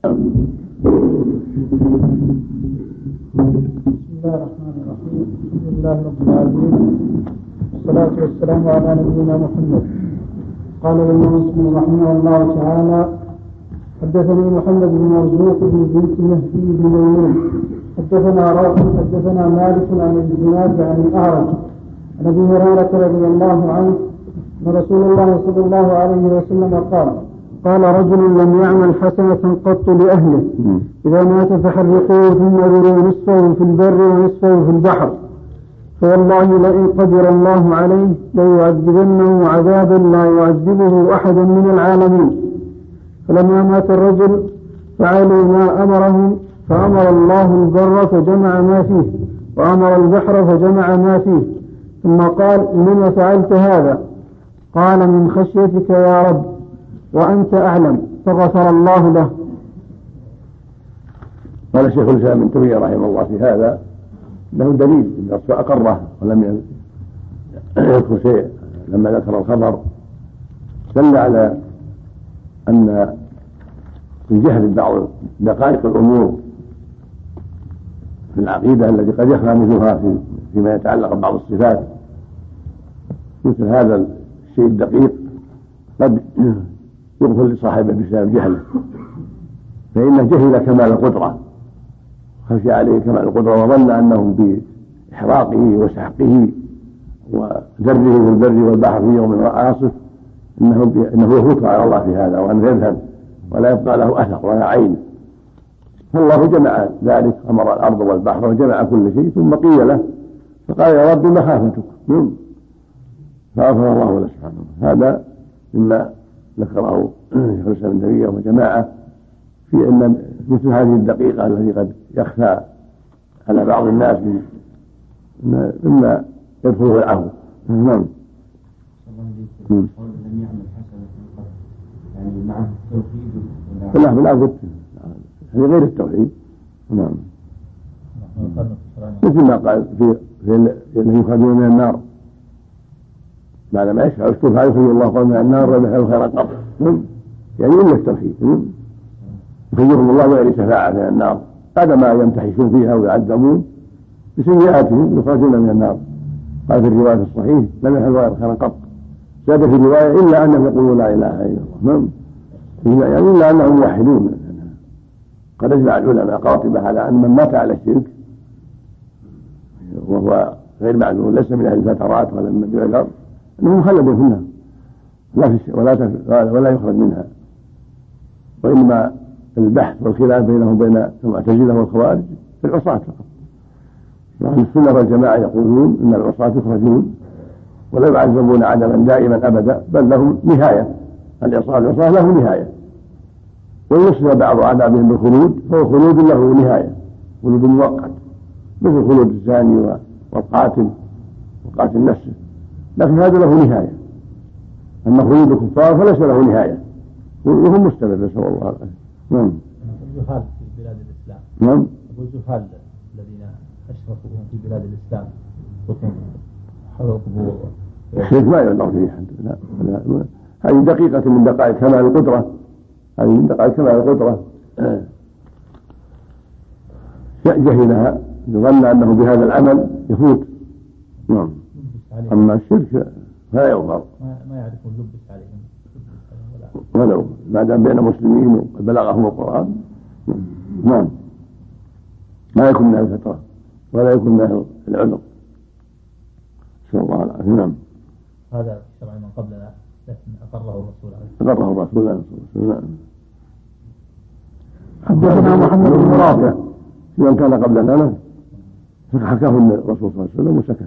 الله الرحمن الرحيم. الحمد لله رب العالمين، والصلاة والسلام على نبينا محمد. قال الإمام مسلم رحمه الله تعالى: حدثني محمد بن مرزوق بن بنت مهدي بن ميمون حدثنا رافع حدثنا مالك عن الزناد عن الأعرج عن أبي هريرة رضي الله عنه أن رسول الله صلى الله عليه وسلم قال رجل لم يعمل حسنة قط لأهله إذا مات فحرقوه ثم ذروا نصفه في البر ونصفه في البحر، فوالله لئن قدر الله عليه ليعذبنه عذابا لا يعذبه أحد من العالمين. فلما مات الرجل فعلوا ما أمرهم، فأمر الله البر فجمع ما فيه، وأمر البحر فجمع ما فيه، ثم قال: لما فعلت هذا؟ قال: من خشيتك يا رب وأنت أعلم، فغفر الله له. قال الشيخ الإسلام ابن تيمية رحمه الله في هذا له دليل إن الرسول أقره ولم يذكر شيء لما ذكر الخبر، دل على أن الجهل ببعض دقائق الأمور في العقيدة التي قد يخفى مثلها فيما يتعلق ببعض الصفات، مثل هذا الشيء الدقيق قد يغفر لصاحبه بسبب جهله، فإنه جهل كمال القدرة، خشي عليه كمال القدرة، وظن أنه بإحراقه وسحقه وذره في البر والبحر في يوم عاصف إنه يفوت على الله في هذا، وأنه يذهب ولا يبقى له أثر ولا عين. فالله جمع ذلك، أمر الأرض والبحر وجمع كل شيء، ثم قيل له فقال: يا رب مخافتك، فغفر الله له سبحانه. هذا مما ذكره شيخ الإسلام ابن تيمية وجماعة في أن مثل هذه الدقيقة التي قد يخفى على بعض الناس مما يدخله العفو. نعم. لم يعمل حسنة يعني معه التوحيد لا بالعكس هذه غير التوحيد. نعم. مثل ما قال في الذين يخرجون من النار بعد ما يشفع الشفعاء يخرج الله قوم من النار ويحيي خير قبر، يعني إلا التوحيد يخرجهم الله بغير شفاعة من النار بعد ما يمتحشون فيها ويعذبون بسيئاتهم يخرجون من النار. قال في الرواية الصحيح: لم يحيي غير خير قبر. زاد في الرواية: إلا أنهم يقولون لا إله إلا الله، يعني إلا أنهم موحدون. قد أجمع العلماء قاطبة على أن من مات على الشرك وهو غير معلوم ليس من أهل الفترات ولا من الأرض أنه مخلد في النار ولا يخرج منها، وإنما البحث والخلاف بينهم وبين المعتزلة والخوارج في العصاة فقط. وأهل السنة والجماعة يقولون أن العصاة يخرجون ولا يعذبون عدما دائما أبدا، بل لهم نهاية. العصاة له نهاية، ويصل بعض عذابهم بالخلود، فهو خلود له نهاية، خلود مؤقت، مثل خلود الزاني والقاتل وقاتل نفسه، لكن هذا له نهاية. أما خلود الكفار فليس له نهاية وهم مستمر، نسأل الله العافية. نعم. الجهال في بلاد الإسلام. نعم. الجهال الذين أشركوا في بلاد الإسلام الشرك ما يعلم فيه حد. لا. هذه دقيقة من دقائق كمال القدرة، هذه من دقائق كمال القدرة جهلها ظن أنه بهذا العمل يفوت. نعم. أما الشرك فلا يغفر، ما يعرفون لبس عليهم ولو ما دام بين مسلمين وقد بلغهم القرآن. نعم. ما يكون من الفترة ولا يكون من العذر. نسأل الله العافية. نعم. هذا شرع من قبلنا لكن أقره الرسول عليه الصلاة حدثنا محمد بن رافع من كان قبلنا حكاه الرسول صلى الله عليه وسلم وسكت.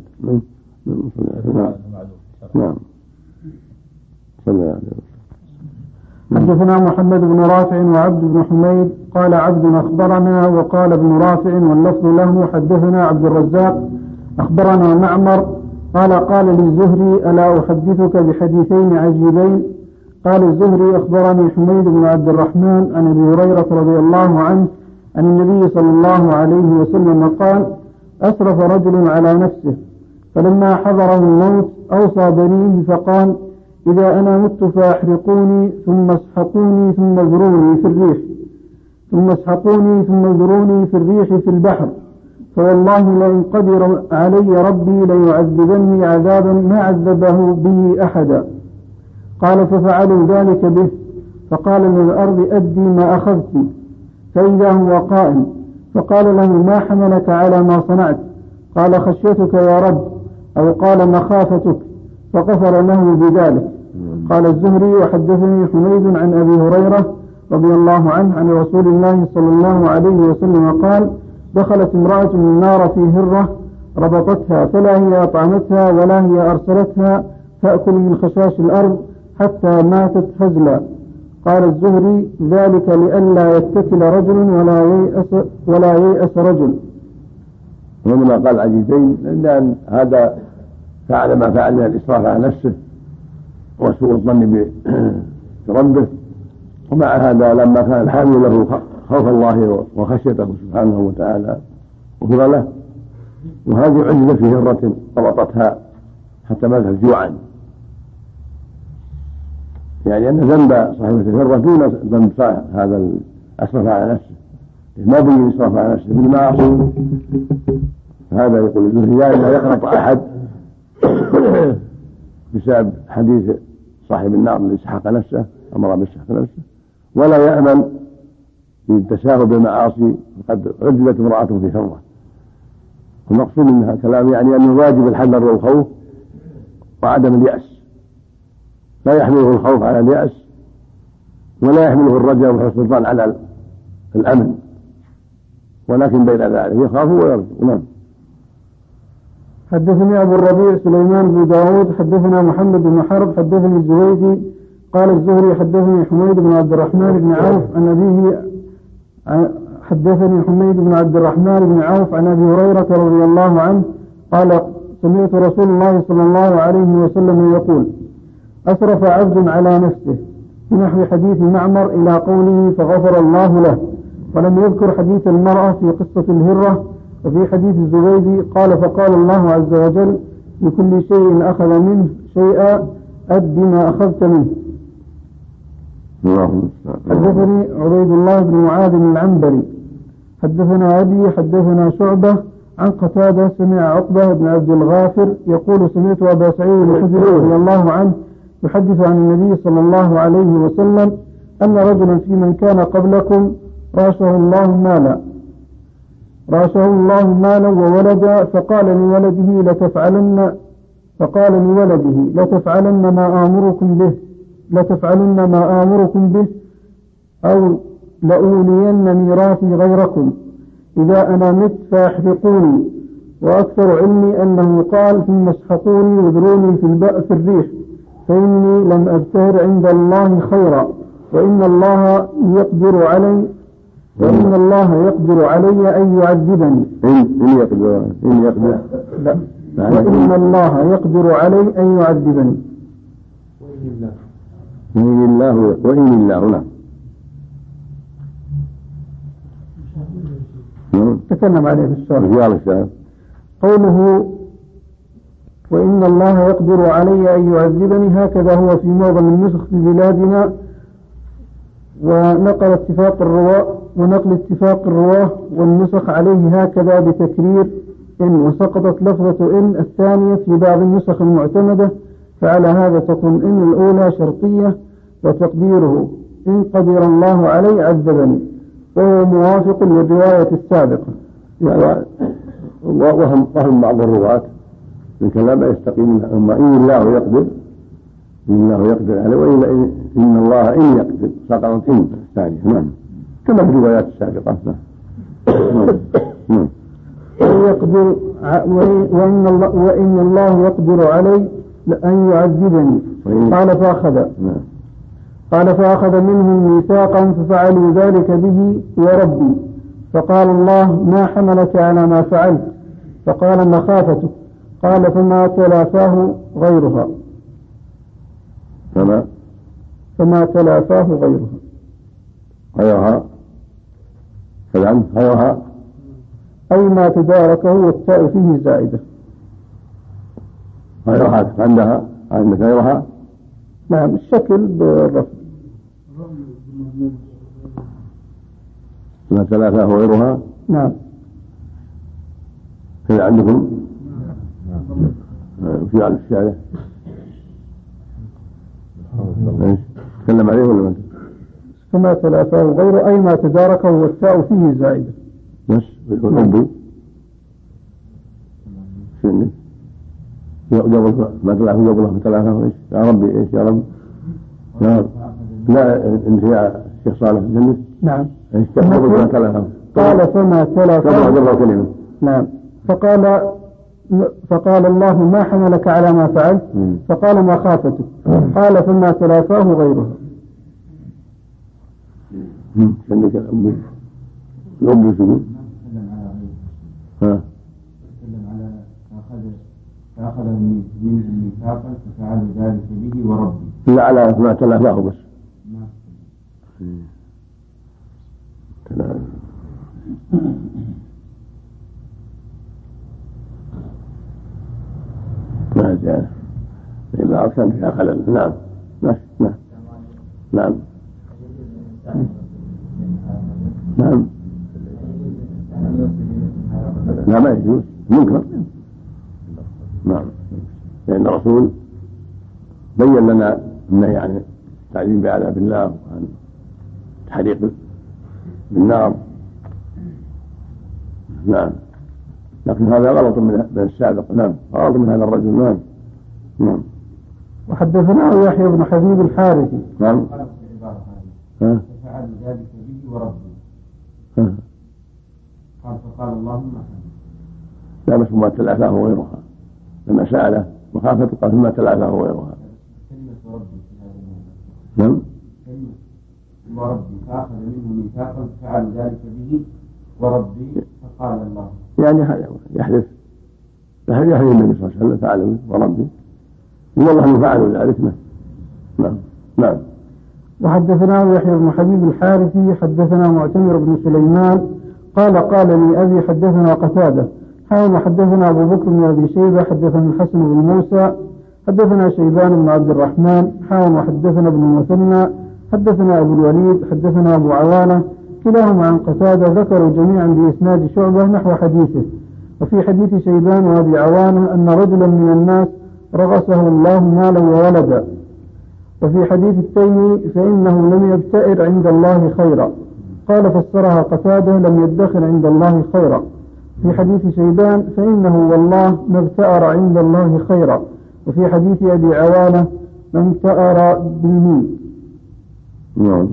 نعم. صلى الله عليه وسلم. حدثنا محمد بن رافع وعبد بن حميد قال عبد أخبرنا وقال ابن رافع واللفظ له حدثنا عبد الرزاق أخبرنا معمر قال للزهري: ألا أحدثك بحديثين عجيبين؟ قال الزهري: أخبرني حميد بن عبد الرحمن عن أبي هريرة رضي الله عنه عن النبي صلى الله عليه وسلم قال: أسرف رجل على نفسه فلما حضره الموت أوصى بنيه فقال: إذا أنا مت فأحرقوني ثم اسحقوني ثم ذروني في الريح. ثم اسحقوني ثم اذروني في الريح في البحر، فوالله لئن قدر علي ربي ليعذبني عذابا ما عذبه به أحدا. قال ففعلوا ذلك به، فقال للأرض أدي ما أخذت، فإذا هو قائم، فقال له ما حملك على ما صنعت؟ قال خشيتك يا رب، أو قال مخافتك، فغفر له بذلك. قال الزهري وحدثني حميد عن أبي هريرة رضي الله عنه عن رسول الله صلى الله عليه وسلم قال دخلت امرأة النار في هرة ربطتها، فلا هي أطعمتها ولا هي أرسلتها تأكل من خشاش الأرض حتى ماتت هزلا. قال الزهري ذلك لئلا يتكل رجل ولا ييأس رجل. ومما قال عجيبين لأن هذا فعل ما فعل من الإسراف على نفسه وسوء الظن بربه، ومع هذا لما كان الحامل له خوف الله وخشيته سبحانه وتعالى غفر له. وهذه عجزة في هرة ربطتها حتى ماتت جوعا، يعني أن ذنب صاحبة الهرة دون ذنب هذا الأسرف على نفسه، ما بين إسراف على نفسه بالمعاصي. هذا يقول الزهري لا يقنط أحد بسبب حديث صاحب النار الذي سحق نفسه، أمر بسحق نفسه، ولا يأمن بالتساهل بالمعاصي فقد عذبت امرأته في هرة. المقصود منها كلام يعني أن الواجب الحذر والخوف وعدم اليأس، لا يحمله الخوف على اليأس ولا يحمله الرجاء وحسن الظن على الأمن، ولكن بين ذلك يخاف ويرجو. نعم. حدثني أبو الربيع سليمان بن داود حدثنا محمد بن حرب حدثني الزهيدي قال الزهري حدثني حميد بن عبد الرحمن بن عوف عن أبيه حدثني حميد بن عبد الرحمن بن عوف عن أبي هريرة رضي الله عنه قال سمعت رسول الله صلى الله عليه وسلم يقول أسرف عبد على نفسه بنحو حديث معمر إلى قوله فغفر الله له، ولم يذكر حديث المرأة في قصة الهرة. وفي حديث الزبيدي قال فقال الله عز وجل لكل شيء أخذ منه شيئا أد ما أخذت منه. حدثني عبيد الله بن معاذ العنبري حدثنا أبي حدثنا شعبة عن قتادة سمع عقبة بن عبد الغافر يقول سمعت أبا سعيد الخدري رضي الله عنه يحدث عن النبي صلى الله عليه وسلم أن رجلا في من كان قبلكم راشاه الله مالا وولدا، فقال لولده لتفعلن ما آمركم به أو لأولين ميراثي غيركم، إذا أنا مت فاحرقوني. وأكثر علمي أنه قال ثم اسحقوني واذروني في الريح، فإني لم أبتهر عند الله خيرا، وإن الله يقدر علي أن يعذبني. إن يقدر لا، وإن الله يقدر علي أن يعذبني. وإن الله تكلم عليه في الشرح. قوله وإن الله يقدر علي أن يعذبني هكذا هو في معظم النسخ في بلادنا، ونقل اتفاق الرواة والنسخ عليه هكذا بتكرير إن، وسقطت لفظة إن الثانية في بعض النسخ المعتمدة، فعلى هذا تكون إن الأولى شرطية وتقديره إن قدر الله علي عذبني، وهو موافق للرواية السابقة. وهم بعض الرواة من كلام يستقيم، أما إن الله يقدر عليه وإلا إن الله إن يقدر، سقطت إن الثانية. نعم، كما في الروايات السابقة. وإن الله يقدر علي أن يعذبني. قال فأخذ منهم ميثاقا ففعلوا ذلك به وربي، فقال الله ما حملك على ما فعلت؟ فقال مخافتك. قال فما تلافاه غيرها. أي ما تداركه والتاء فيه زائدة. غيرها عندك غيرها. نعم، الشكل بالرفض. ما ثلاثة وغيرها. نعم. كذا عندكم في على الشارع تكلم عليه ولا ما؟ فما ثلاثة وغيره أي ما تداركه والتاء فيه زائدة بس والأب شنو قبل ما طلع في قبله ثلاثة إيش يا ربي إيش يا رب لا أنت يا شيخ صالح جنة. نعم. إيش قبل ثلاثة قال فما ثلاثة قبل كلمة. نعم. فقال الله ما حملك على ما فعلت فقال ما خافتك قال فما ثلاثاه غيرها. عندك الأب شنو؟ تكلم على فأخذ منه ميثاقا ففعل ذلك به وربي. لا على ما ثلاثاه بس. ما جاء إذا أرسل فيها خلل. نعم نعم نعم نعم. لا ما يجوز منكر. نعم لأن الرسول بين لنا النهي عن التعليم بعذاب الله وعن التحريق بالنار. نعم لكن هذا غلط من السابق. نعم غلط من هذا الرجل. نعم نعم. وحدثنا يحيى بن حبيب الحارثي. نعم. ففعل ذلك به وربي. قال فقال اللهم لا بس ما تلعثاه غيرها لما سأله مخافة قال ما تلعثاه غيرها. كلمة وربي في هذا الموضوع. نعم. كلمة وربي فأخذ منه ميثاقا ففعل ذلك به وربي فقال الله. يعني يحدث النبي صلى الله عليه وسلم فعله وربي والله انه فعلوا ذلك. نعم نعم. وحدثنا يحيى بن حبيب الحارثي حدثنا معتمر بن سليمان قال لي أبي حدثنا قتادة حدثنا أبو بكر بن أبي شيبة حدثنا الحسن بن موسى حدثنا شيبان بن عبد الرحمن حدثنا ابن مثنى حدثنا أبو الوليد حدثنا أبو عوانة كلاهما عن قتادة ذكروا جميعا بإسناد شعبة نحو حديثه. وفي حديث شيبان وأبي عوانة أن رجلا من الناس رغسه الله مالا وولدا. وفي حديث التيمي فإنه لم يبتئر عند الله خيرا. قال فسرها قتادة لم يدخر عند الله خيرا. في حديث شيبان فإنه والله ما ابتئر عند الله خيرا. وفي حديث أبي عوانة من ابتئر بالمين. نعم.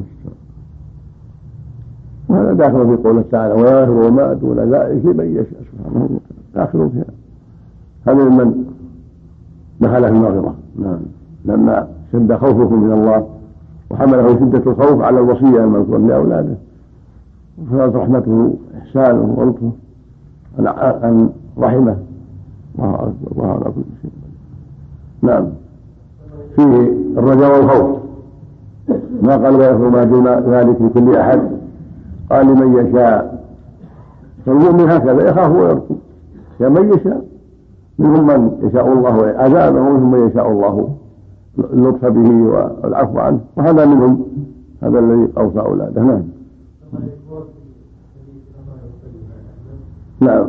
وهذا داخل في قوله تعالى ويغفر ما دون ذلك لمن يشاء سبحانه داخل فيها. هذا من دخل في المغفرة. نعم لما شد خوفه من الله وحمله شدة الخوف على الوصية المذكورة لأولاده وفرض رحمته إحسانه ولطفه عن رحمه وهذا كل شيء. نعم فيه الرجاء والخوف. ما قال ويغفر ما دون ذلك لكل أحد قال لمن يشاء. فالمؤمن هكذا يخاف ويرجو يا من يشاء منهم من يشاء الله عذابه ومنهم من يشاء الله اللطف به والعفو عنه وهذا منهم هذا الذي أوصى أولاده. نعم نعم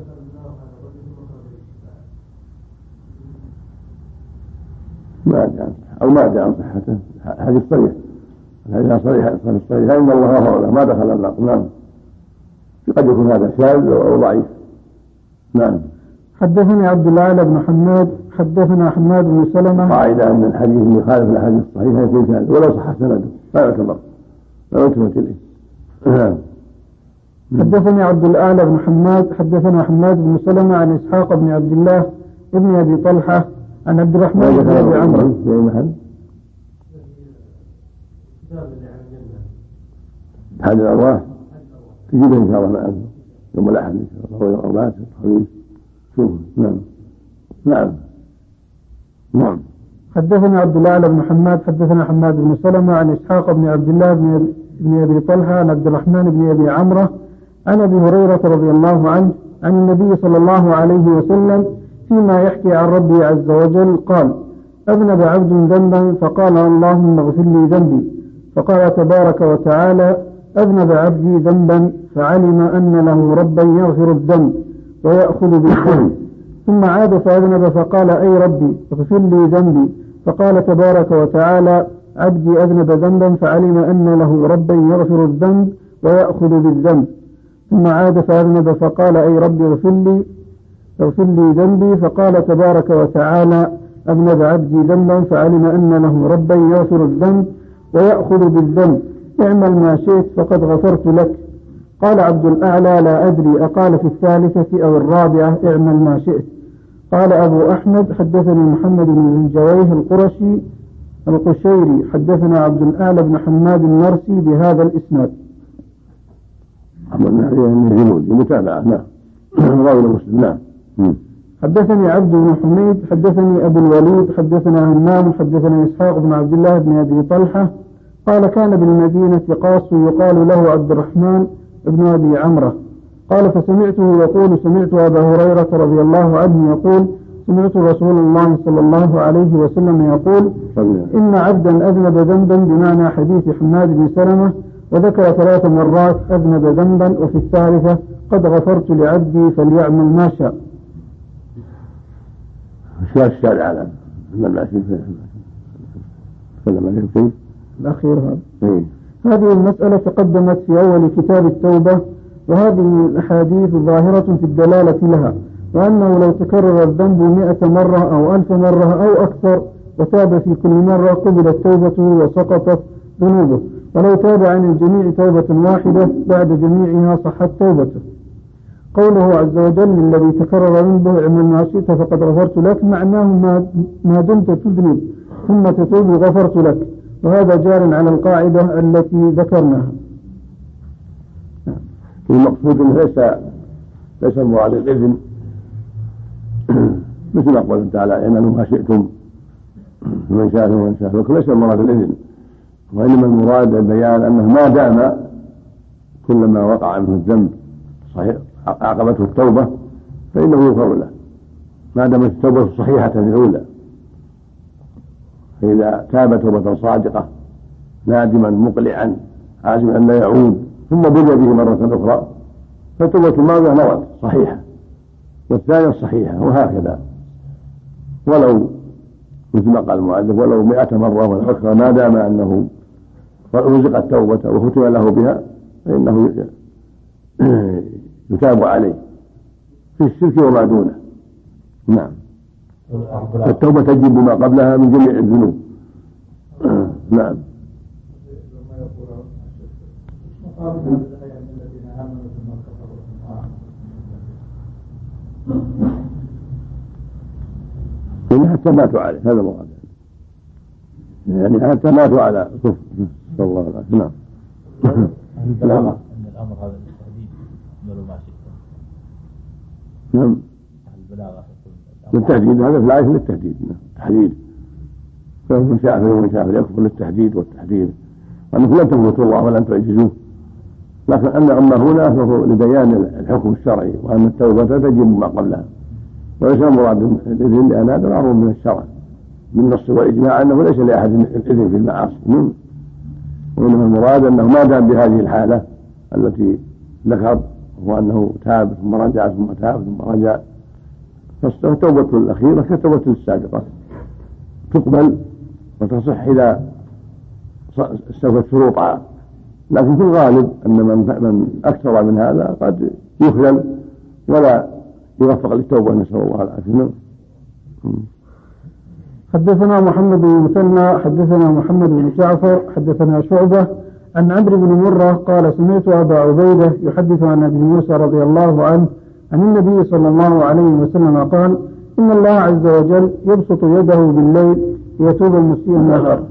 ما جاء عن صحته. حديث صريح الحديث صريح إن الله غفر له ما دخل النار. نعم قد يكون هذا شاذ أو ضعيف. نعم. حدثني عبد الله بن حماد حدثنا حماد بن سلمة. قاعدة أن الحديث اللي يخالف الحديث الصحيح يكون شاذ ولو صح سنده لا يعتبر لا يلتفت إليه. حدثني عبد الأعلى بن حماد حدثنا حماد بن سلمة عن إسحاق بن عبد الله ابن أبي طلحة عن عبد الرحمن بن أبي عمرو. هذه الأرواح تجيبها إن شاء الله معنا يوم الأحد إن شاء الله والأربعاء الخميس. شوف. نعم نعم نعم. حدثنا عبد الأعلى بن حماد حدثنا حماد بن سلمة عن إسحاق بن عبد الله بن أبي طلحة عن عبد الرحمن بن أبي عمرو عن أبي هريرة رضي الله عنه عن النبي صلى الله عليه وسلم فيما يحكي عن ربه عز وجل قال أذنب عبد ذنبا فقال اللهم اغفر لي ذنبي فقال تبارك وتعالى أذنب عبدي ذنبا فعلم أن له ربا يغفر الذنب ويأخذ بالذنب، ثم عاد فأذنب فقال أي ربي اغفر لي ذنبي، فقال تبارك وتعالى عبدي أذنب ذنبا فعلم أن له ربا يغفر الذنب ويأخذ بالذنب، ثم عاد فأذنب فقال أي ربي اغفر لي ذنبي، فقال تبارك وتعالى أذنب عبدي ذنبا فعلم أن له ربا يغفر الذنب ويأخذ بالذنب، اعمل ما شئت فقد غفرت لك. قال عبد الأعلى لا أدري أقال في الثالثة أو الرابعة اعمل ما شئت. قال أبو أحمد حدثني محمد بن زنجويه القشيري حدثنا عبد الأعلى بن حماد النرسي بهذا الإسناد. متابعة. نعم. راوي مسلم. نعم. حدثني عبد بن حميد حدثني أبو الوليد حدثنا همام حدثنا إسحاق بن عبد الله بن أبي طلحة قال كان بالمدينة قاص يقال له عبد الرحمن بن أبي عمرة قال فسمعته يقول سمعت أبا هريرة رضي الله عنه يقول سمعت رسول الله صلى الله عليه وسلم يقول إن عبدا أذنب ذنبا بمعنى حديث حماد بن سلمة، وذكر 3 مرات أذنب ذنبا، وفي الثالثة قد غفرت لعبدي فليعمل ما شاء. الشارع على الماشي في الأخير هذا. هذه المسألة تقدمت في أول كتاب التوبة، وهذه الأحاديث ظاهرة في الدلالة لها، وأنه لو تكرر الذنب 100 مرة أو 1000 مرة أو أكثر وتاب في كل مرة قبلت توبته وسقطت ذنوبه، ولو تاب عن الجميع توبة واحدة بعد جميعها صحت توبته. قوله عز وجل الذي تكرر ذنبه اعمل ما شئت فقد غفرت لك معناه ما دمت تذنب ثم تتوب غفرت لك، وهذا جار على القاعدة التي ذكرناها. المقصود ليس المراد الإذن مثل ما قال تعالى اعملوا ما شئتم من شاء ومن شاء، لكن ليس المراد الإذن، وإنما المراد البيان أنه ما دام كلما وقع منه الذنب صحيح عقبته التوبة فإنه يغفر له ما دامت التوبة صحيحة الأولى. فإذا تاب توبة صادقة نادما مقلعا عازما أن لا يعود ثم بني به مرة أخرى فتوبة الماضية نوت صحيحة والثانية صحيحة، وهكذا ولو مثل ما قال المؤلف ولو 100 مرة ولا أكثر ما دام أنه رزق التوبة وختم له بها فإنه يتاب عليه في الشرك وما دونه. نعم. التوبة تجب ما قبلها من جميع الذنوب. نعم. حتى ماتوا عليه هذا مراد، يعني حتى ماتوا على كفر صلى الله عليه وسلم. نعم. الأمر هذا التهديد عملوا ما شئتم. نعم. التهديد هذا في الآية للتهديد التحديد، فمن شاء فمن شاء فليكفر للتهديد والتحديد وأنكم لن تفوتوا الله ولن تعجزوه، لكن أما هنا فهو لبيان الحكم الشرعي وأن التوبة تجب ما قبلها، وليس المراد الإذن لأن هذا معروف من الشرع بالنص والإجماع أنه ليس لأحد الإذن في المعاصي، وإنما المراد أنه ما دام بهذه الحالة التي ذكر هو أنه تاب ثم رجع ثم تاب ثم رجع، فالتوبة الأخيرة كالتوبة السابقة تقبل وتصح إذا استوفت شروطها، لكن في الغالب أن من أكثر من هذا قد يخذل ولا يوفق للتوبة، نسأل الله العافية. حدثنا محمد بن مثنى حدثنا محمد بن جعفر حدثنا شعبة عن عمرو بن مرة قال سمعت أبا عبيدة يحدث عن أبي موسى رضي الله عنه عن النبي صلى الله عليه وسلم قال إن الله عز وجل يبسط يده بالليل ليتوب المسيء النهار.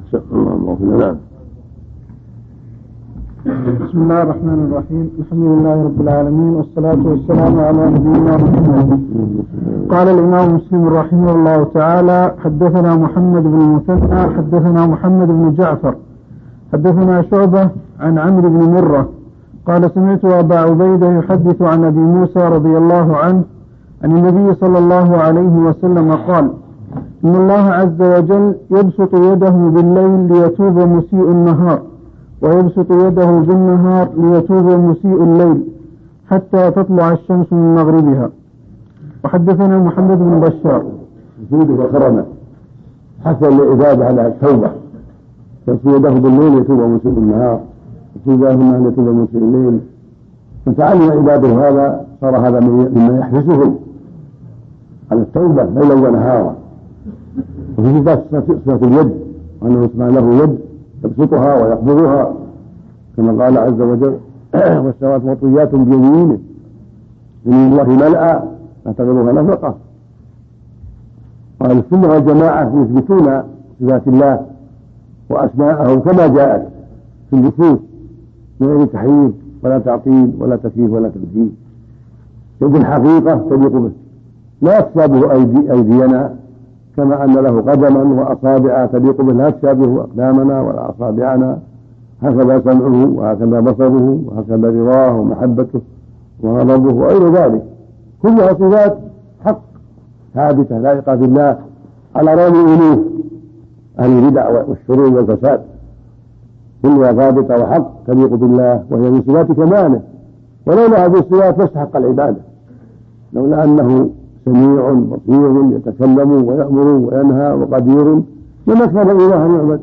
بسم الله الرحمن الرحيم، الحمد لله رب العالمين والصلاة والسلام على نبينا محمد. قال الإمام مسلم رحمه الله تعالى حدثنا محمد بن المثنى حدثنا محمد بن جعفر حدثنا شعبة عن عمرو بن مرة قال سمعت أبا عبيدة يحدث عن أبي موسى رضي الله عنه عن النبي صلى الله عليه وسلم قال إن الله عز وجل يبسط يده بالليل ليتوب مسيء النهار، ويبسط يده بالنهار ليتوب مسيء الليل حتى تطلع الشمس من مغربها. وحدثنا محمد بن بشار جوده وكرمه حتى الإجابة على التوبة، يبسط يده بالليل يتوب مسيء النهار، يبسط يده بالنهار يتوب مسيء الليل. فتعلم عباده هذا صار هذا مما يحرسهم على التوبة ليلا ونهارا. وفي صفة اليد وأنه سبحانه له يد يبسطها ويقبضها كما قال عز وجل والسماوات مطويات بيمينه يمين الله ملأ لا تغيرها نفقة. وأهل السنة والجماعة يثبتون صفات الله وأسماءه كما جاءت في النصوص من غير تحريف ولا تعطيل ولا تكييف ولا تمثيل. يد الحقيقة تليق به لا تشابه أيدينا كما أن له قدما وأصابع تليق به لا تشابه أقدامنا ولا أصابعنا. هكذا سمعه وهكذا بصره وهكذا رضاه ومحبته وغضبه وغير ذلك كلها صفات حق ثابتة لائقة بالله على رغم الألوف أهل البدع والشرور والفساد. كلها ثابتة وحق تليق بالله وهي من صفات كماله، ولولا هذه الصفات ما استحق العبادة، لولا أنه سميع بصير يتكلم ويأمر وينهى وقدير لما كان إلها يعبد.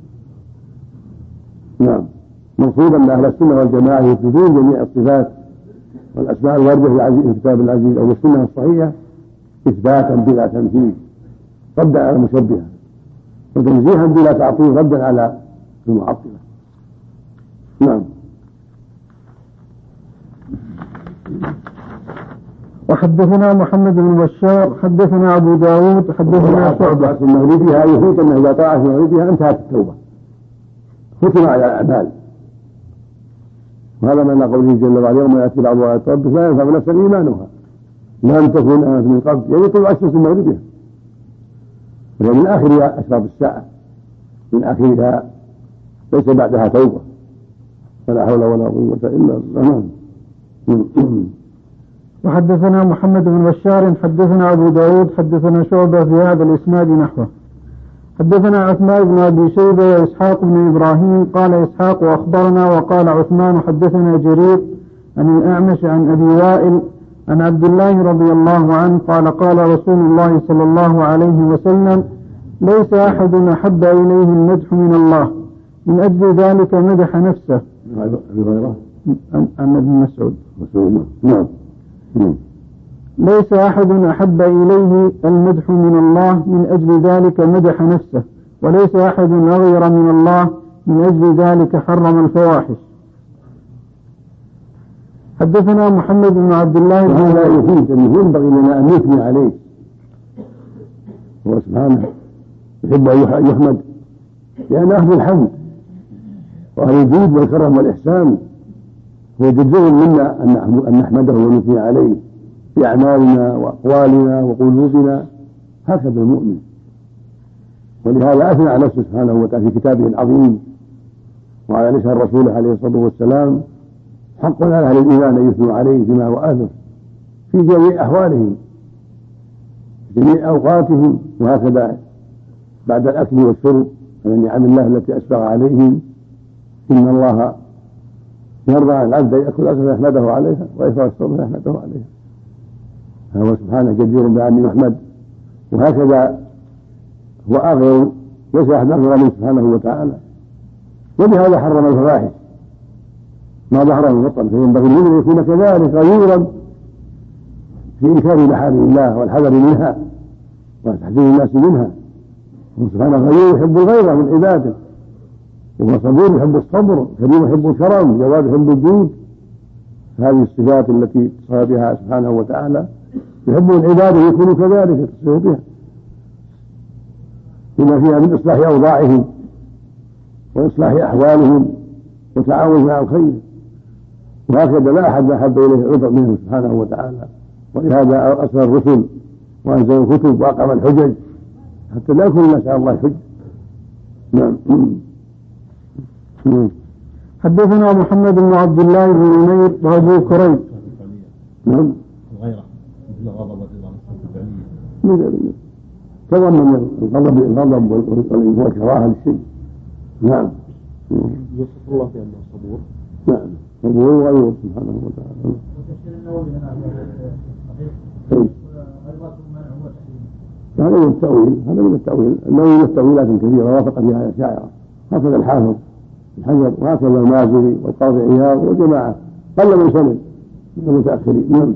نعم، مقصود أن أهل السنة والجماعة يثبتون جميع الصفات والأسماء الواردة في الكتاب العزيز أو السنة الصحيحة إثباتا بلا تمثيل ردا على المشبهة، وتنزيها بلا تعطيل ردا على المعطلة. نعم. وحدثنا محمد بن بشار حدثنا أبو داود حدثنا شعبة في مغربها يفوت أنه إذا طاع في مغربها انتهت التوبة ختم على الأعمال. وهذا معنى قوله جل وعلا يوم يأتي بعض آيات ربك لا ينفع نفسا إيمانها لم تكن آمنت من قبل، يعني طلوع الشمس من مغربها، وهي من آخر أشراط الساعة، من آخرها ليس بعدها توبة، ولا حول ولا قوة إلا بالله. وحدثنا محمد بن بشار حدثنا أبو داود حدثنا شعبة في هذا الإسناد نحوه. حدثنا عثمان بن أبي شيبة وإسحاق بن إبراهيم قال إسحاق وأخبرنا وقال عثمان حدثنا جرير عن الأعمش عن أبي وائل عن عبد الله رضي الله عنه قال قال رسول الله صلى الله عليه وسلم ليس أحد أحب إليه المدح من الله من أجل ذلك مدح نفسه. عن ابن مسعود. نعم. ليس أحد أحب إليه المدح من الله من أجل ذلك مدح نفسه، وليس أحد أغير من الله من أجل ذلك حرم الفواحش. حدثنا محمد بن عبد الله بن هذا يفيد أنه ينبغي لنا أن نثني عليه، هو سبحانه يحب أن يحمد لأن أهل الحمد وأهل الجود والكرم والإحسان هو جزء منا أن نحمده ونثني عليه في أعمالنا وأقوالنا وقلوبنا، هكذا المؤمن. ولهذا أثنى على نفسه سبحانه وتعالى في كتابه العظيم وعلى لسان رسوله عليه الصلاة والسلام حق على أهل الإيمان أن يثنوا عليه بما هو أهله في جميع أحوالهم في جميع أوقاتهم، وهكذا بعد الأكل والشرب من نعم الله التي أسبغ عليهم. إن الله يرضى عن العبد يأكل أكل يحمده عليها ويشرب الشرب يحمده عليها، فهو سبحانه جدير بأن يحمد، وهكذا هو أغير ليس أحد أغير منه سبحانه وتعالى. ولهذا حرم الفواحش ما ظهر من بطن، فينبغي المؤمن أن يكون كذلك غيورا في إنكار محارم الله والحذر منها وتحذير الناس منها. هو سبحانه غيور يحب الغيرة من عباده، وهو صبور يحب الصبر، كريم يحب الكرم، جواد يحب الجود. هذه الصفات التي اتصف بها سبحانه وتعالى يحب العباد يكونوا كذلك يتصفوا بها بما فيها من إصلاح أوضاعهم وإصلاح أحوالهم وتعاون مع الخير. وهكذا لا أحد أحب إليه عذر منه سبحانه وتعالى، ولهذا أرسل الرسل وأنزل الكتب وأقام الحجج حتى لا يكون الناس على الله حج. نعم. حدثنا محمد بن عبد الله بن عمير وأبو كريب. نعم. الغيرة مثل الغضب والرضا تضمن الغضب والكراهة للشيء. نعم. يوصف الله بأنه صبور. نعم صبور وغيره سبحانه وتعالى. وتفسير النووي هنا هذا من التأويل، هذا من التأويل. النووي له تأويلات كثيرة وافق فيها الأشاعرة، هكذا الحافظ الحجر وهكذا المازري والقاضي عياض وجماعة قل من سنة من المتأخرين. نعم.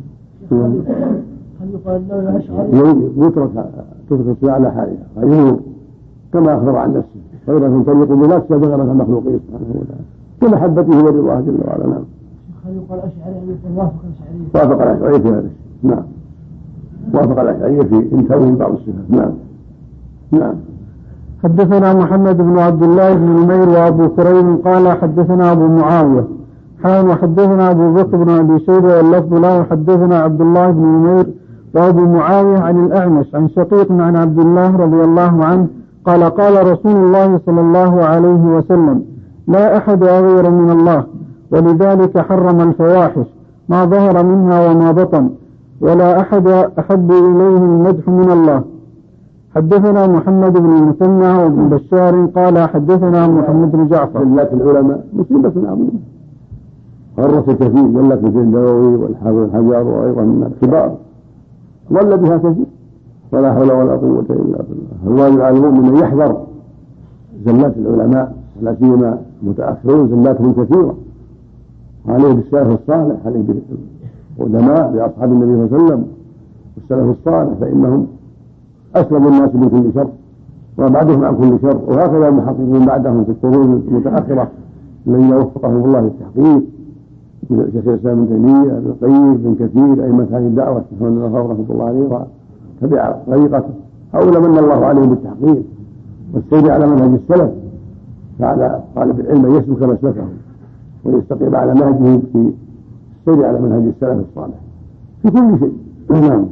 هل يقال له أشعري؟ تترك الصلاة على حالها غيره كما أخبر عن نفسه، غيره تليق بنفسه بغير المخلوقين سبحانه وتعالى كمحبته ورضاه جل وعلا. نعم. هل يقال أشعري أن يكون وافق الأشعري؟ وافق الأشعري في هذا. نعم. وافق الأشعري في إنكاره بعض الصفات. نعم. نعم. حدثنا محمد بن عبد الله بن نمير وأبو كريم قال حدثنا أبو معاوية وحدثنا أبو بكر بن أبي شيبة واللفظ له حدثنا عبد الله بن نمير وأبو معاوية عن الأعمش عن شقيق عن عبد الله رضي الله عنه قال قال رسول الله صلى الله عليه وسلم لا أحد أغير من الله ولذلك حرم الفواحش ما ظهر منها وما بطن ولا أحد أحب إليه المدح من الله. حدثنا محمد بن المثنى وابن بشار قال حدثنا محمد بن جعفر. زلات العلماء مصيبة عظيمة غرس كثير، زلت مثل النووي والحافظ الحجر وأيضا من الكبار ظل بها كثير ولا حول ولا قوة إلا بالله. الواجب على المؤمن أن يحذر زلات العلماء لا سيما متأخرون زلاتهم كثيرة، عليه بالسلف الصالح، عليه بالقدماء بأصحاب النبي صلى الله عليه وسلم والسلف الصالح فإنهم أسلم الناس من كل شر وبعدهم عن كل شر. وهكذا المحققون بعدهم في القرون المتأخرة الذين وفقهم الله للتحقيق من شيخ الإسلام ابن تيمية ابن القيم ابن كثير أئمة هذه الدعوة رحمة الله عليه وتبع طريقته، هؤلاء من الله عليهم بالتحقيق والسير على منهج السلف. فعلى طالب العلم أن يسلك مسلكه ويستقيم على نهجه في السير على منهج السلف الصالح في كل شيء. نعم.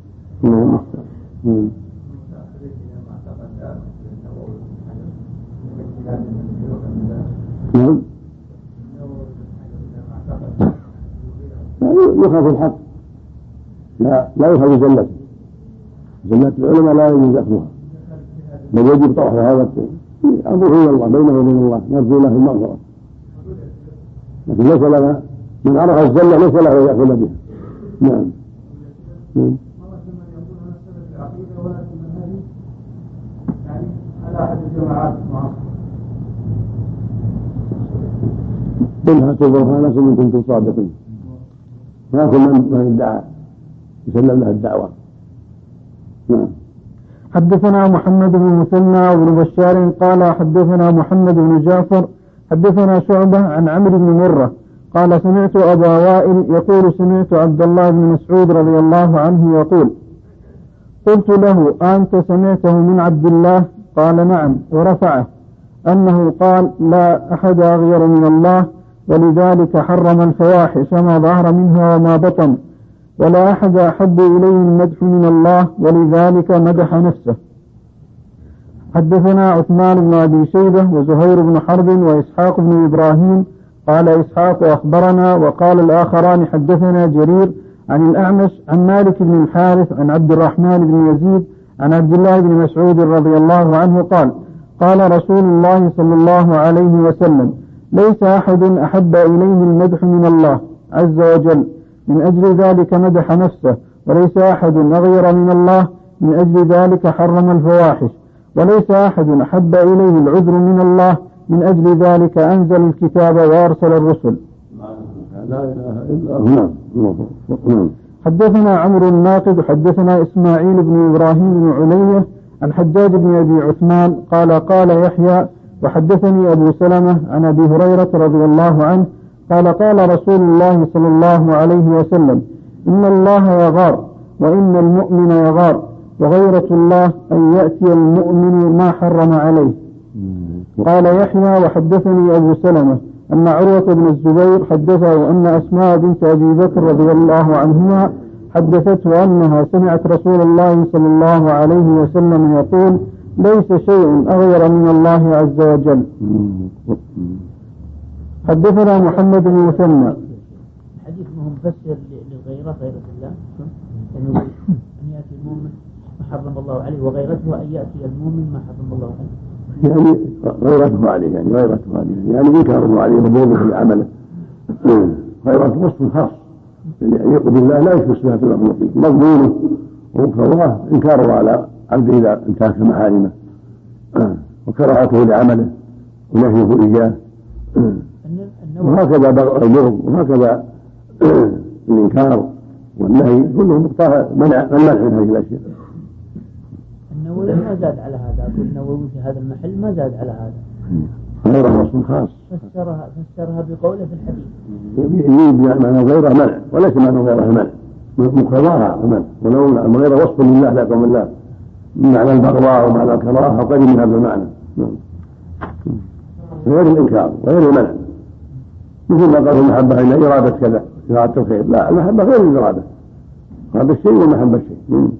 نعم. يخاف الحق، لا يخاف زلات العلماء لا يجوز أخذها بل يجب طرحها. هذا أمره إلى الله بينه وبين الله نرجو له المغفرة، لكن ليس لنا من عرف الزلة ليس له يأخذ بها. نعم. منها تبرهانكم إن كنتم صادقين، ما كل من ادعى يسلم له الدعوة. نعم. حدثنا محمد بن مثنى وابن بشار قال حدثنا محمد بن جعفر حدثنا شعبة عن عمرو بن مرة قال سمعت أبا وائل يقول سمعت عبد الله بن مسعود رضي الله عنه يقول قلت له أنت سمعته من عبد الله؟ قال نعم، ورفعه أنه قال لا أحد أغير من الله ولذلك حرم الفواحش ما ظهر منها وما بطن ولا أحد أحب إليه المدح من الله ولذلك مدح نفسه. حدثنا عثمان بن أبي شيبة وزهير بن حرب وإسحاق بن إبراهيم قال إسحاق أخبرنا وقال الآخران حدثنا جرير عن الأعمش عن مالك بن الحارث عن عبد الرحمن بن يزيد عن عبد الله بن مسعود رضي الله عنه قال قال رسول الله صلى الله عليه وسلم ليس أحد أحب إليه المدح من الله عز وجل من أجل ذلك مدح نفسه، وليس أحد أغير من الله من أجل ذلك حرم الفواحش، وليس أحد أحب إليه العذر من الله من أجل ذلك أنزل الكتاب وأرسل الرسل. لا إله إلا هو. حدثنا عمرو الناقد حدثنا إسماعيل بن إبراهيم بن علية عن حجاج بن أبي عثمان قال يحيى وحدثني أبو سلمة عن أبي هريرة رضي الله عنه قال رسول الله صلى الله عليه وسلم إن الله يغار وإن المؤمن يغار وغيرة الله أن يأتي المؤمن ما حرم عليه. قال يحيى وحدثني أبو سلمة أن عروة بن الزبير حدثه أن أسماء بنت أبي بكر رضي الله عنهما حدثته أنها سمعت رسول الله صلى الله عليه وسلم يقول ليس شيء أغير من الله عز وجل. حدثنا محمد بن مثنى. الحديث ما مفسر للغيرة غيرة الله أن يأتي المؤمن ما حرم الله عليه وغيرته أن يأتي المؤمن ما حرم الله عليه. يعني غيرته عليه، يعني إنكاره عليه وبغضه لعمله. غيرته وصف خاص، يعني يليق بالله لا يشبه صفات المخلوقين. مضمونه ومقتضاه إنكاره على عبده إذا انتهك محارمه، وكراهته لعمله ونهيه إياه، وهكذا البغض وهكذا الإنكار والنهي كله مقتضى منع من هذه الأشياء. النووي ما زاد على هذا، أقول النووي في هذا المحل ما زاد على هذا، غيره وصف خاص فسرها بقوله في الحديث يريد معنى غيره منع، وليس معنى غيره منع، مقتضاها منع، ولو غير وصف لله لا قوم الله معنى البغضاء ومعنى الكراهه وقريب من هذا المعنى، غير الإنكار وغير المنع، مثل ما قالوا المحبة إن إرادة كذا إرادة الخير، لا المحبة غير الإرادة، هذا الشيء والمحبة الشيء.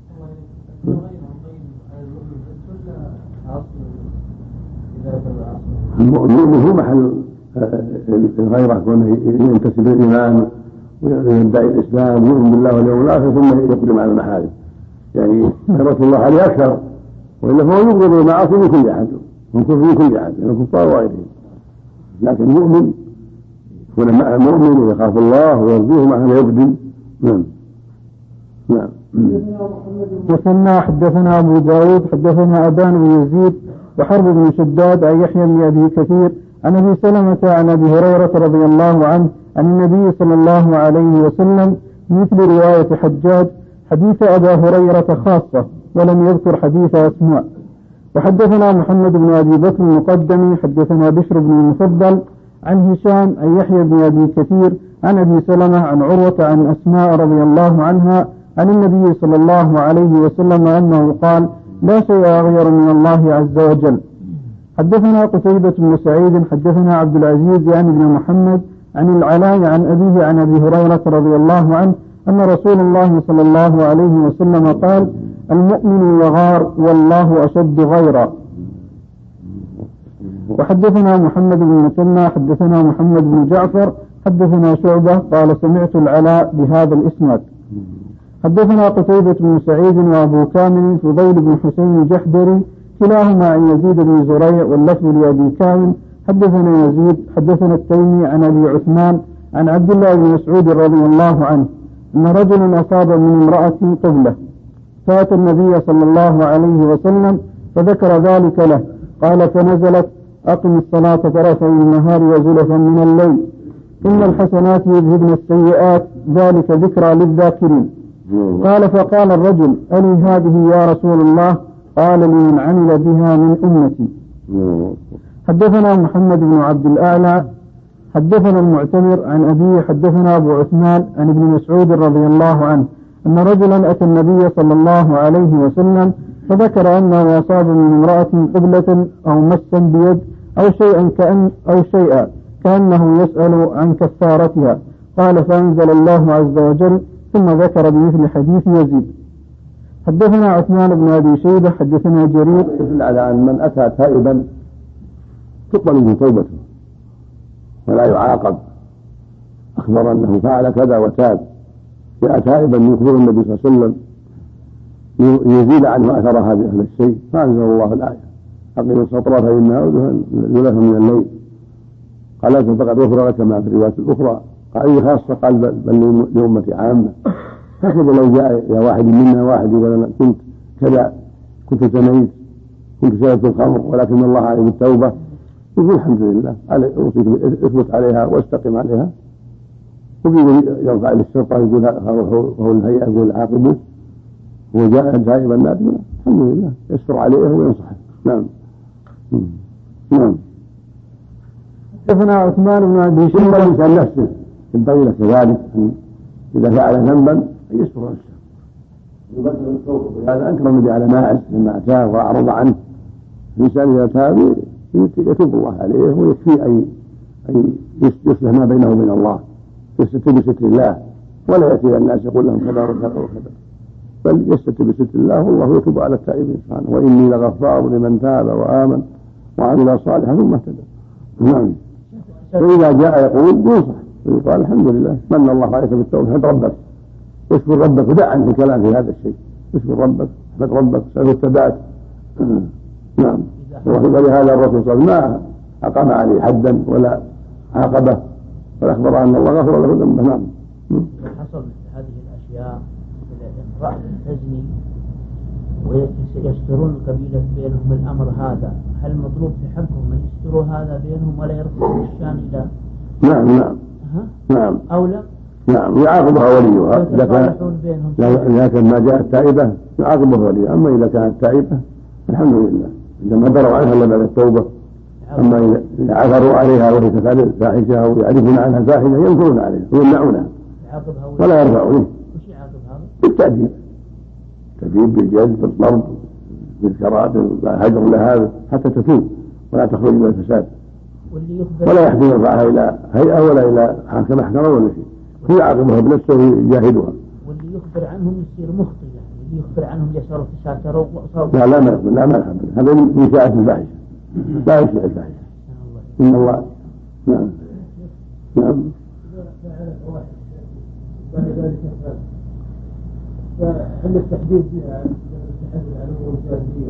المؤمن هو محل الغيرة، كونه ينتسب للإيمان ويدعي الإسلام ويؤمن بالله واليوم الآخر ثم يقدم على المحارم، يعني غيرة الله عليه أكثر، وإلا فهو يبغض المعاصي من كل أحد ويكفر من كل أحد من الكفار وغيرهم. لكن المؤمن يكون مؤمن ويخاف الله ويرجوه مع هذا يقدم. نعم. وثنى حدثنا أبو داود حدثنا أبان بن يزيد وحرب بن شداد عن يحيى بن أبي كثير عن أبي سلمة عن أبي هريرة رضي الله عنه عن النبي صلى الله عليه وسلم مثل رواية حجاج حديث أبا هريرة خاصة ولم يذكر حديث أسماء. وحدثنا محمد بن أبي بكر المقدمي حدثنا بشر بن المفضل عن هشام عن يحيى بن أبي كثير عن أبي سلمة عن عروة عن أسماء رضي الله عنها عن النبي صلى الله عليه وسلم أنه قال لا شيء أغير من الله عز وجل. حدثنا قتيبة بن سعيد حدثنا عبد العزيز يعني بن محمد عن العلاء عن أبيه عن أبي هريرة رضي الله عنه أن رسول الله صلى الله عليه وسلم قال المؤمن يغار والله أشد غيرا. وحدثنا محمد بن مثنى حدثنا محمد بن جعفر حدثنا شعبة قال سمعت العلاء بهذا الإسناد. حدثنا قتيبة بن سعيد وأبو كامل فضيل بن حسين الجحدري كلاهما عن يزيد بن زريع واللفظ لأبي كامل حدثنا يزيد حدثنا التيمي عن أبي عثمان عن عبد الله بن مسعود رضي الله عنه أن رجلا أصاب من امرأة قبلة فأتى النبي صلى الله عليه وسلم فذكر ذلك له قال فنزلت أقم الصلاة طرفي النهار وزلفا من الليل إن الحسنات يذهبن السيئات ذلك ذكرى للذاكرين. قال فقال الرجل ألي هذه يا رسول الله؟ قال لمن عمل بها من أمتي. حدثنا محمد بن عبد الأعلى حدثنا المعتمر عن أبيه حدثنا أبو عثمان عن ابن مسعود رضي الله عنه أن رجلا أتى النبي صلى الله عليه وسلم فذكر أنه أصاب من امرأة قبلة أو مسا بيد أو شيئا كأنه يسأل عن كفارتها. قال فأنزل الله عز وجل ثم ذكر بمثل حديث يزيد. حدثنا عثمان بن أبي شيبة حدثنا جرير يدل على أن من أتى تائبا تقبل منه توبته ولا يعاقب. أخبر أنه فعل كذا وتاب، جاء تائبا يخبر النبي صلى الله عليه وسلم يزيل عنه أثر هذا الشيء، فأنزل الله الآية أقم الصلاة فإنها زلفا من الليل. قال لكن فقد غفر لك ما في الروايات الأخرى. قال أي خاصة؟ قال بل لأمتي عامة. هكذا لو جاء يا واحد منا واحد يقول أنا كنت كذا، كنت زنيت، كنت شربت الخمر، ولكن الله عليه بالتوبة، يقول الحمد لله اثبت عليها واستقم عليها. ويرفع إلى الشرطة يقول هو الهيئة يقول عاقبه، هو جاء تائبا نادما الحمد لله يسر عليه وينصحه. نعم. حدثنا عثمان بن أبي شيبة الإنسان نفسه ينبغي له كذلك إذا فعل ذنبا أن يسر نفسه يبدل التوبة. ولهذا أنكر النبي على ماعز لما أتاه وأعرض عنه. الإنسان إذا تاب يتوب الله عليه ويكفي أن يصلح ما بينه وبين الله، يستتر بستر الله، ولا يأتي إلى الناس يقول لهم كذا وكذا وكذا، بل يستتر بستر الله والله يتوب على التائبين سبحانه. وإني لغفار لمن تاب وآمن وعمل صالحا ثم اهتدى. نعم. فإذا جاء يقول ينصح ويقال الحمد لله من الله عليك بالتوبة، احمد ربك، اشكر ربك ودع عنك الكلام في هذا الشيء، اشكر ربك، احمد ربك، سأل الثبات. نعم. إذا ولهذا الرسول صلى الله عليه وسلم ما أقام عليه حدا ولا عاقبه، بل أخبر أن الله غفر له ذنبه. نعم. حصل هذه الأشياء امرأة تزني ويسترون القبيلة بينهم الأمر هذا، هل مطلوب في حقهم أن يستروا هذا بينهم ولا يرفعوا الشان إلى؟ نعم أو لا؟ نعم يعاقبها وليها إذا كان ما جاءت تائبة يعاقبها وليها، أما إذا كانت تائبة الحمد لله عندما دروا عنها إلا بعد التوبة. أما إذا عثروا عليها وهي تفعل الفاحشة أو يعرفون عنها الفاحشة ينكرون عليها ويمنعونها ولا يرفعونها. وش يعاقبها؟ بالتأديب، تأديب بالجلد بالضرب بالكرات بالهجر لها حتى تتوب ولا تخرج من الفساد، ولا يحسن يرفعها إلى هيئة ولا إلى حاكم محكمة ولا شيء، هو يعاقبها بنفسه ويجاهدها. واللي يخبر عنهم يصير مخطئ، يعني اللي يخبر عنهم يسألوا تساتروا لا هذا من إشاعة الفاحشة، لا يشيع الفاحشة. إن الله نعم فعند التحديد فيها التحدث عن الجاهلية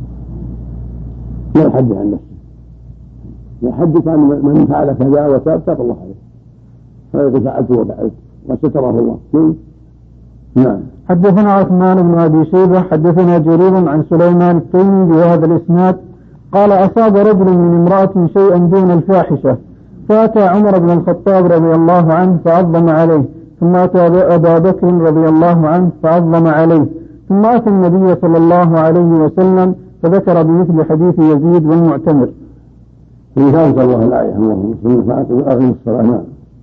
لا يحدث عن نفسه، يحدث عن من فعل كذا وتاب الله عليه، فيقول فعلت وفعلت وستره الله. نعم. حدثنا عثمان بن أبي شيبة حدثنا جرير عن سليمان التيمي بهذا الإسناد قال أصاب رجل من امرأة شيئا دون الفاحشة فأتى عمر بن الخطاب رضي الله عنه فعظم عليه، ثم أتى أبا بكر رضي الله عنه فعظم عليه، ثم أتى النبي صلى الله عليه وسلم فذكر بمثل حديث يزيد والمعتمر. فأنزل الله الآية اللهم صل وأقم الصلاة.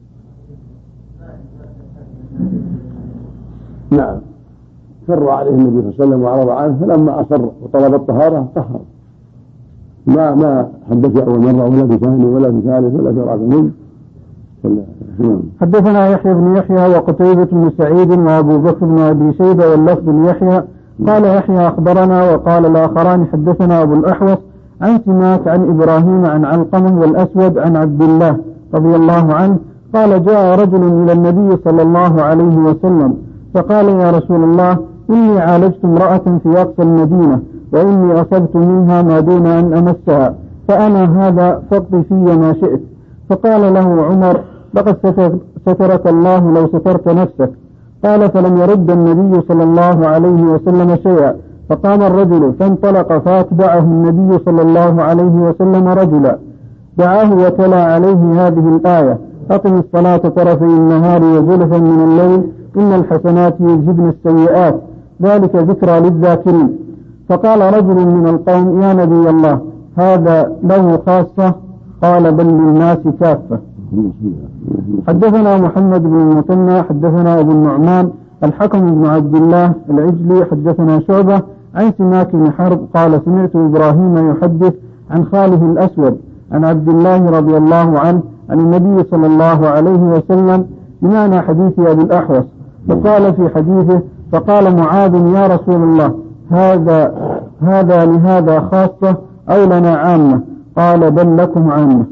نعم كر عليه النبي صلى الله عليه وسلم وعرض عنه، فلما أصر وطلب الطهارة طهر، ما حدث أول مرة ولا بثاني ولا بثالث ولا برابع. حدثنا يحيى بن يحيى وقتيبة بن سعيد وأبو بكر بن أبي شيبة واللفظ ليحيى قال يحيى أخبرنا، وقال الآخران حدثنا أبو الأحوص عن سماك عن إبراهيم عن علقمة والأسود عن عبد الله رضي الله عنه قال جاء رجل إلى النبي صلى الله عليه وسلم فقال يا رسول الله إني عالجت امرأة في أقصى المدينة وإني أصبت منها ما دون أن أمسها، فأنا هذا فاقض في ما شئت. فقال له عمر لقد سترك الله لو سترت نفسك. قال فلم يرد النبي صلى الله عليه وسلم شيئا، فقام الرجل فانطلق فاتبعه النبي صلى الله عليه وسلم رجلا دعاه وتلا عليه هذه الآية أقم الصلاة طرفي النهار وزلفا من الليل إن الحسنات يذهبن السيئات ذلك ذكرى للذاكرين. فقال رجل من القوم يا نبي الله هذا له خاصة؟ قال بل للناس كافة. حدثنا محمد بن المثنى حدثنا أبو النعمان الحكم بن عبد الله العجلي حدثنا شعبة عن سماك بن حرب قال سمعت إبراهيم يحدث عن خاله الأسود عن عبد الله رضي الله عنه عن النبي صلى الله عليه وسلم بمعنى حديث أبي الأحوص، فقال في حديثه فقال معاذ يا رسول الله هذا لهذا خاصة أو لنا عامة؟ قال بل لكم عامة.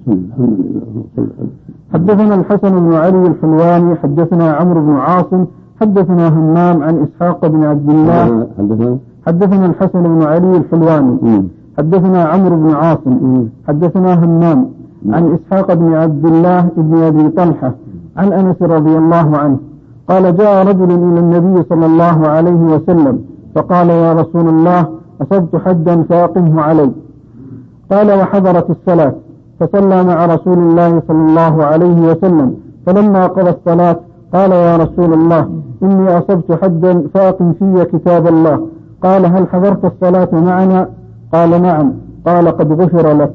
حدثنا الحسن بن علي الحلواني حدثنا عمرو بن عاصم حدثنا همام عن إسحاق بن عبد الله حدثنا الحسن بن علي الحلواني حدثنا عمرو بن عاصم حدثنا همام عن إسحاق بن عبد الله بن أبي طلحة عن أنس رضي الله عنه قال جاء رجل إلى النبي صلى الله عليه وسلم فقال يا رسول الله أصبت حدا فأقمه علي. قال وحضرت الصلاة فصلى مع رسول الله صلى الله عليه وسلم، فلما قضى الصلاة قال يا رسول الله إني أصبت حدا فأقم في كتاب الله. قال هل حضرت الصلاة معنا؟ قال نعم. قال قد غفر لك.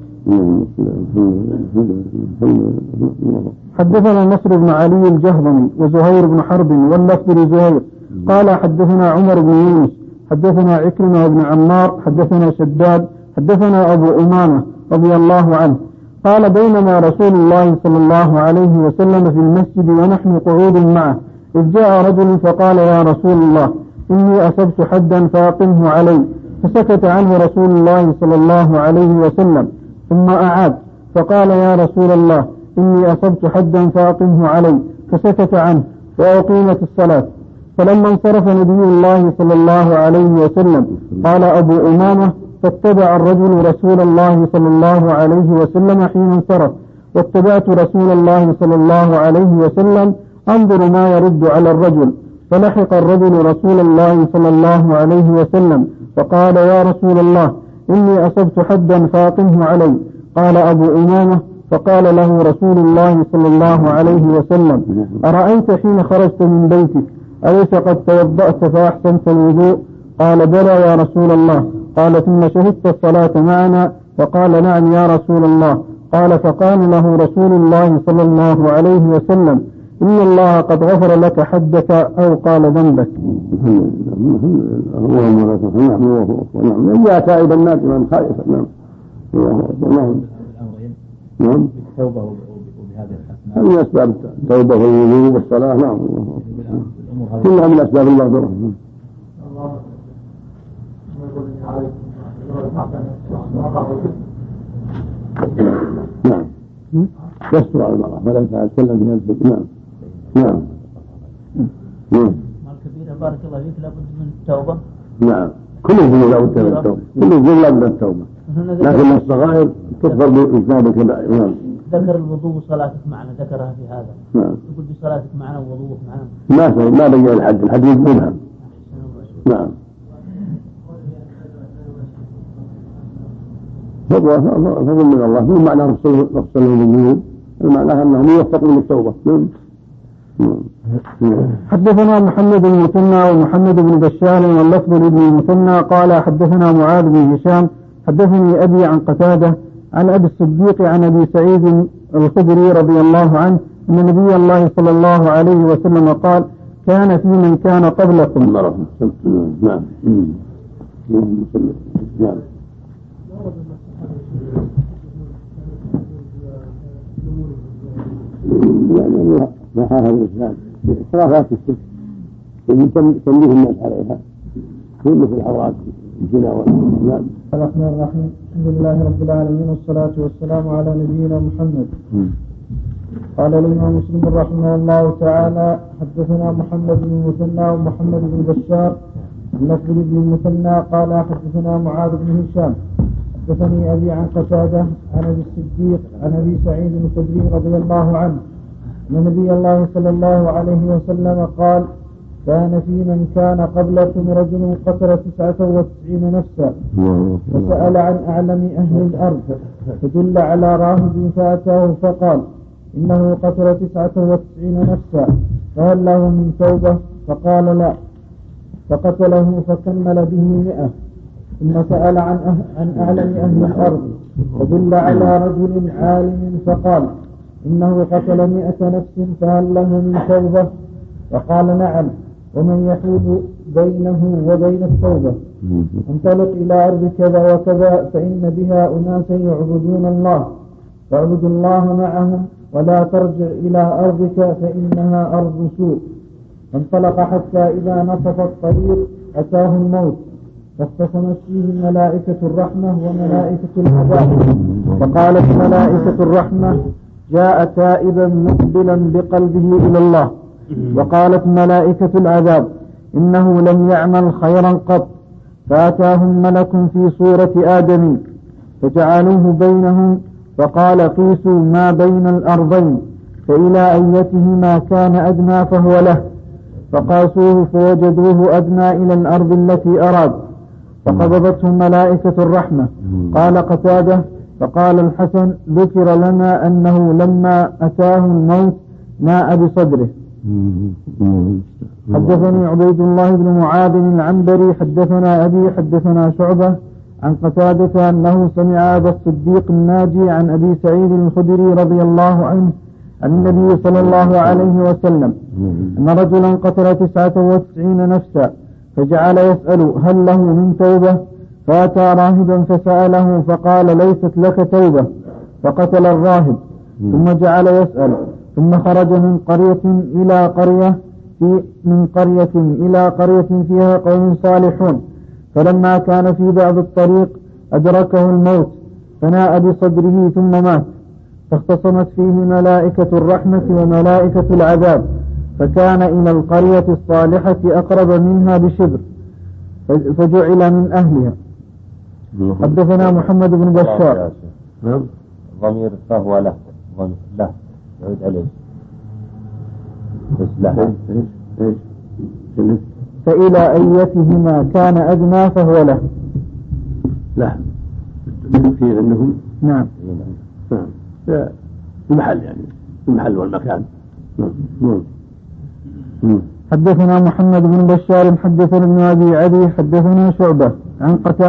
حدثنا نصر بن علي الجهضمي وزهير بن حرب واللفظ لزهير قال حدثنا عمر بن يونس حدثنا عكرمة بن عمار حدثنا شداد حدثنا أبو أمامة رضي الله عنه قال بينما رسول الله صلى الله عليه وسلم في المسجد ونحن قعود معه إذ جاء رجل فقال يا رسول الله إني أصبت حدا فأقمه علي، فسكت عنه رسول الله صلى الله عليه وسلم ثم أعاد فقال يا رسول الله إني أصبت حدا فأقمه علي، فسكت عنه وأقيمت الصلاة. فلما انصرف نبي الله صلى الله عليه وسلم قال أبو أمامة فاتبع الرجل رسول الله صلى الله عليه وسلم حين انصرف، واتبعت رسول الله صلى الله عليه وسلم أنظر ما يرد على الرجل، فلحق الرجل رسول الله صلى الله عليه وسلم فقال: يا رسول الله، إني أصبت حدا فاقمه علي. قال أبو أمامة: فقال له رسول الله صلى الله عليه وسلم: أرأيت حين خرجت من بيتك أليس قد توضأت فأحسنت الوضوء؟ قال: بلى يا رسول الله. قال: ثم شهدت الصلاة معنا؟ فقال: نعم يا رسول الله. قال: فقال له رسول الله صلى الله عليه وسلم: إن الله قد غفر لك حدك أو قال ذنبك. اللهم لك الحمد والنعم. من جاء تائبا نادما خائفا. نعم. نعم. بالتوبة وبهذه الحسنات. هذه من أسباب التوبة والوضوء والصلاة. نعم. كلها من أسباب المغفرة. نعم. يستر على المرأة فلا يتكلم في نفسه. نعم. نعم. مال كبيرة بارك الله فيك لابد من التوبة. نعم. كل الذنوب لابد من التوبة. كل الذنوب لابد من التوبة. لكن الصغائر تغفر باجتناب الكبائر. نعم. ذكر الوضوء وصلاتك معنا، ذكرها في هذا. نعم. يقول بصلاتك معنا ووضوءك معنا. ما بين الحد مبهم. نعم. فضل من الله. من معنى نغسلهم بالذنوب؟ المعنى أنهم يوفقون للتوبة. حدثنا محمد بن المثنى ومحمد بن بشار واللفظ لابن المثنى قال: حدثنا معاذ بن هشام حدثني أبي عن قتادة عن أبي الصديق عن أبي سعيد الخدري رضي الله عنه أن نبي الله صلى الله عليه وسلم قال: كان في من كان قبلكم. نعم. نعم. يعني ما حافظ الإسلام إسرافات الشرك تنبيه الناس عليها في مثل العورات الزنا والإسلام. الرحمن الرحيم. الحمد لله رب العالمين والصلاة والسلام على نبينا محمد. قال الإمام مسلم رحمه الله تعالى: حدثنا محمد بن المثنى ومحمد بن بشار اللفظ بن المثنى قال: حدثنا معاذ بن هشام حدثني أبي عن قتادة عن أبي الصديق عن أبي سعيد الخدري رضي الله عنه أن نبي الله صلى الله عليه وسلم قال: كان في من كان قبلكم رجل قتل 99 نفسا فسأل عن أعلم أهل الأرض فدل على راهب فأتاه فقال: إنه قتل 99 نفسا فهل له من توبة؟ فقال: لا. فقتله فكمل به 100. ثم سأل عن أعلم أهل الأرض فدل على رجل عالم فقال: إنه قتل 100 نفس فهل له من توبة؟ فقال: نعم. ومن يحول بينه وبين التوبة؟ انطلق إلى أرض كذا وكذا فإن بها أناسا يعبدون الله فاعبد الله معهم ولا ترجع إلى أرضك فإنها أرض سوء. فانطلق حتى إذا نصف الطريق أتاه الموت فاختصمت فيه ملائكة الرحمة وملائكة العذاب. فقالت ملائكة الرحمة: جاء تائبا مقبلا بقلبه إلى الله. وقالت ملائكة العذاب: إنه لم يعمل خيرا قط. فأتاهم ملك في صورة آدم فجعلوه بينهم فقال: قيسوا ما بين الأرضين فإلى أيتهما كان أدنى فهو له. فقاسوه فوجدوه أدنى إلى الأرض التي أراد فقبضته ملائكة الرحمة. قال قتادة: فقال الحسن: ذكر لنا أنه لما أتاه الموت ناء بصدره. حدثني عبيد الله بن معاذ العنبري حدثنا أبي حدثنا شعبة عن قتادة أنه سمع أبا الصديق الناجي عن أبي سعيد الخدري رضي الله عنه عن النبي صلى الله عليه وسلم أن رجلا قتل 99 نفسا فجعل يسأل: هل له من توبة؟ فأتى راهبا فسأله فقال: ليست لك توبة. فقتل الراهب ثم جعل يسأل ثم خرج من قرية إلى قرية فيها قوم صالحون فلما كان في بعض الطريق أدركه الموت فناء بصدره ثم مات فاختصمت فيه ملائكة الرحمة وملائكة العذاب فكان إلى القرية الصالحة أقرب منها بشبر فجعل من أهلها. حدثنا محمد بن بشار. نعم. ضمير فهو له له يعود عليه بس له ايش فإلى أيتهما كان أدنى فهو له. لا كثير انهم نعم. نعم المحل يعني المحل والمكان. نعم. حدثنا محمد بن بشار حدثنا ابن أبي عدي حدثنا شعبة عن قتادة